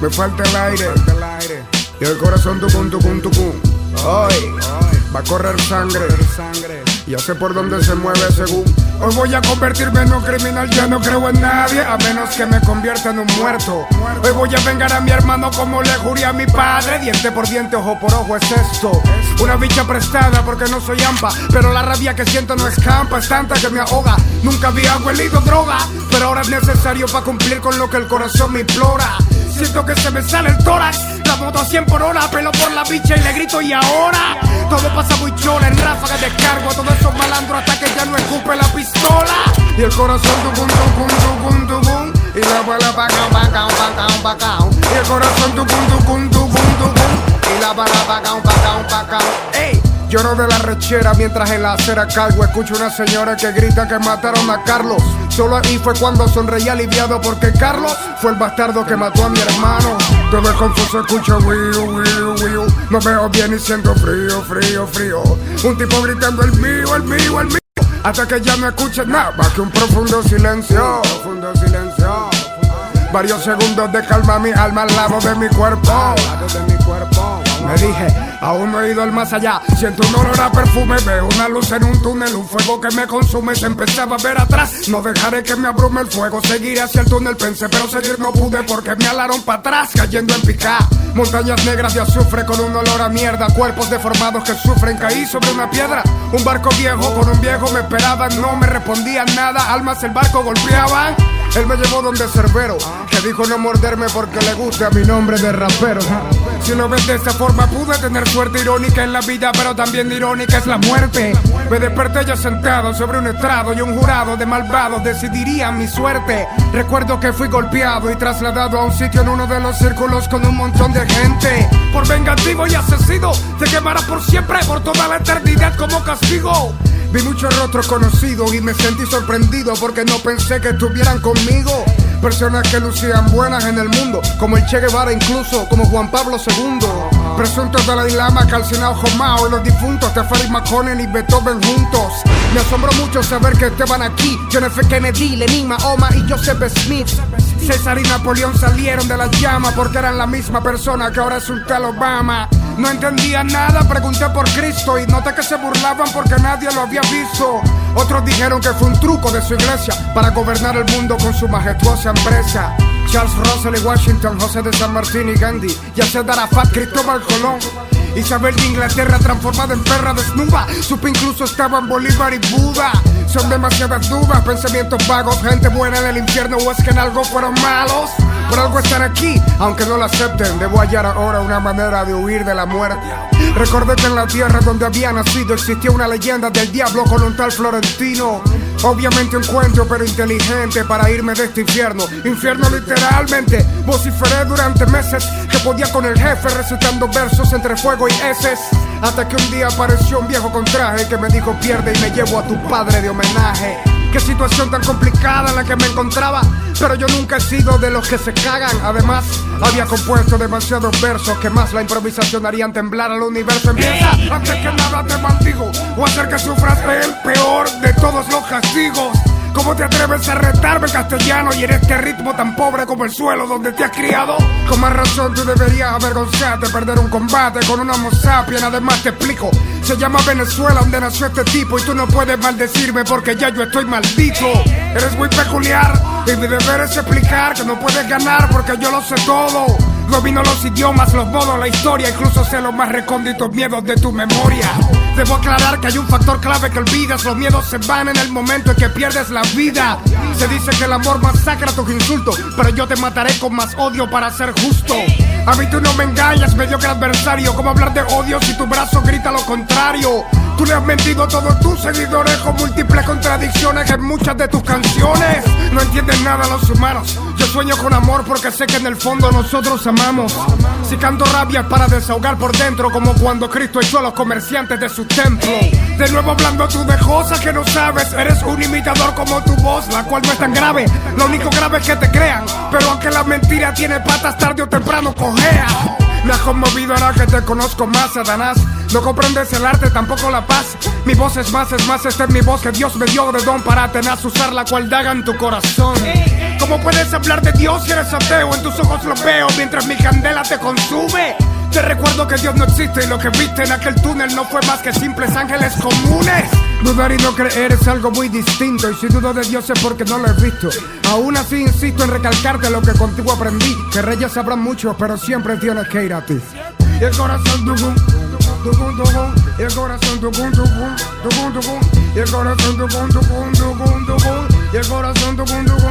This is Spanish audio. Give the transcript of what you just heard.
me falta el aire. Y el corazón tucum, tucum, tucum. Hoy va a correr sangre. Ya sé por dónde se mueve según. Hoy voy a convertirme en un criminal, ya no creo en nadie, a menos que me convierta en un muerto. Hoy voy a vengar a mi hermano como le juré a mi padre. Diente por diente, ojo por ojo es esto. Una bicha prestada porque no soy ampa, pero la rabia que siento no escampa, es tanta que me ahoga. Nunca había huelido droga, pero ahora es necesario para cumplir con lo que el corazón me implora. Siento que se me sale el tórax, la moto a 100 por hora, pelo por la bicha y le grito y ahora. Todo pasa muy chola, en ráfagas descargo a todos esos malandros hasta que ya no escupe la pistola. Y el corazón tucum, tucum, tucum, tucum. Y la bala pacao, pacao, pacao, pacao. Y el corazón tucum, tucum, tucum, tucum. Y la bala pacao, pacao, pacao. ¡Ey! Lloro de la rechera mientras en la acera cargo. Escucho una señora que grita que mataron a Carlos. Solo ahí fue cuando sonreí aliviado porque Carlos fue el bastardo que mató a mi hermano. Todo es confuso, escucho wiu, wiu, wiu. No veo bien y siento frío, frío, frío. Un tipo gritando el mío, el mío, el mío. Hasta que ya no escuche nada más que un profundo silencio. Profundo silencio. Varios segundos de calma mi alma al lado de mi cuerpo. Me dije, aún no he ido al más allá. Siento un olor a perfume, veo una luz en un túnel, un fuego que me consume. Se empezaba a ver atrás, no dejaré que me abrume el fuego. Seguiré hacia el túnel, pensé, pero seguir no pude porque me alaron para atrás, cayendo en picá. Montañas negras de azufre con un olor a mierda. Cuerpos deformados que sufren, caí sobre una piedra. Un barco viejo con un viejo me esperaban, no me respondían nada. Almas el barco golpeaban. Él me llevó donde Cerbero, que dijo no morderme porque le gusta mi nombre de rapero. Si lo ves de esta forma pude tener suerte irónica en la vida, pero también irónica es la muerte. Me desperté ya sentado sobre un estrado y un jurado de malvados decidirían mi suerte. Recuerdo que fui golpeado y trasladado a un sitio en uno de los círculos con un montón de gente. Por vengativo y asesino, te quemarás por siempre, por toda la eternidad como castigo. Vi muchos rostros conocidos y me sentí sorprendido porque no pensé que estuvieran conmigo. Personas que lucían buenas en el mundo, como el Che Guevara, incluso como Juan Pablo II. Presuntos Dalai Lama, calcinados Mao y los difuntos Teferi Makonnen y Beethoven juntos. Me asombró mucho saber que estaban aquí John F. Kennedy, Lenin, Mahoma y Joseph Smith. César y Napoleón salieron de las llamas porque eran la misma persona que ahora es Sultán Obama. No entendía nada, pregunté por Cristo y noté que se burlaban porque nadie lo había visto. Otros dijeron que fue un truco de su iglesia para gobernar el mundo con su majestuosa empresa. Charles Russell y Washington, José de San Martín y Gandhi, Yasser Arafat, Cristóbal Colón, Isabel de Inglaterra transformada en perra desnuda. Supe incluso estaban Bolívar y Buda. Son demasiadas dudas, pensamientos vagos, gente buena en el infierno o es que en algo fueron malos. Por algo están aquí, aunque no lo acepten. Debo hallar ahora una manera de huir de la muerte. Recordé que en la tierra donde había nacido existía una leyenda del diablo con un tal Florentino. Obviamente un cuento pero inteligente para irme de este infierno. Infierno literalmente. Vociferé durante meses que podía con el jefe recitando versos entre fuego y heces. Hasta que un día apareció un viejo con traje que me dijo pierde y me llevo a tu padre de homenaje. Qué situación tan complicada en la que me encontraba, pero yo nunca he sido de los que se cagan. Además, había compuesto demasiados versos que más la improvisación harían temblar al universo. Empieza, antes que nada te maldigo, o hacer que sufras el peor de todos los castigos. ¿Cómo te atreves a retarme castellano y en este ritmo tan pobre como el suelo donde te has criado? Con más razón tú deberías avergonzarte, perder un combate con un homo sapiens. Además te explico, se llama Venezuela donde nació este tipo y tú no puedes maldecirme porque ya yo estoy maldito. Eres muy peculiar y mi deber es explicar que no puedes ganar porque yo lo sé todo. Domino los idiomas, los modos, la historia, incluso sé los más recónditos miedos de tu memoria. Debo aclarar que hay un factor clave que olvidas, los miedos se van en el momento en que pierdes la vida. Se dice que el amor masacra tus insultos, pero yo te mataré con más odio para ser justo. A mí tú no me engañas, mediocre adversario. ¿Cómo hablar de odio si tu brazo grita lo contrario? Tú le has mentido a todos tus seguidores con múltiples contradicciones en muchas de tus canciones. No entienden nada los humanos. Yo sueño con amor porque sé que en el fondo nosotros amamos. Si canto rabia es para desahogar por dentro, como cuando Cristo echó a los comerciantes de su templo. De nuevo hablando tú de cosas que no sabes. Eres un imitador como tu voz, la cual no es tan grave. Lo único grave es que te crean, pero aunque la mentira tiene patas, tarde o temprano cojea. Me has conmovido ahora que te conozco más, Satanás. No comprendes el arte, tampoco la paz. Mi voz es más, esta es mi voz que Dios me dio de don para tenaz usar la cual daga en tu corazón. ¿Cómo puedes hablar de Dios si eres ateo? En tus ojos lo veo mientras mi candela te consume. Te recuerdo que Dios no existe y lo que viste en aquel túnel no fue más que simples ángeles comunes. Dudar y no creer es algo muy distinto, y si dudo de Dios es porque no lo he visto. Aún así insisto en recalcarte lo que contigo aprendí, que reyes sabrán mucho, pero siempre tienes que ir a ti. Y el corazón tucum, tucum, tucum, y el corazón tucum, tucum, tucum, tucum, y el corazón tucum, tucum, tucum, tucum, y el corazón tucum, tucum.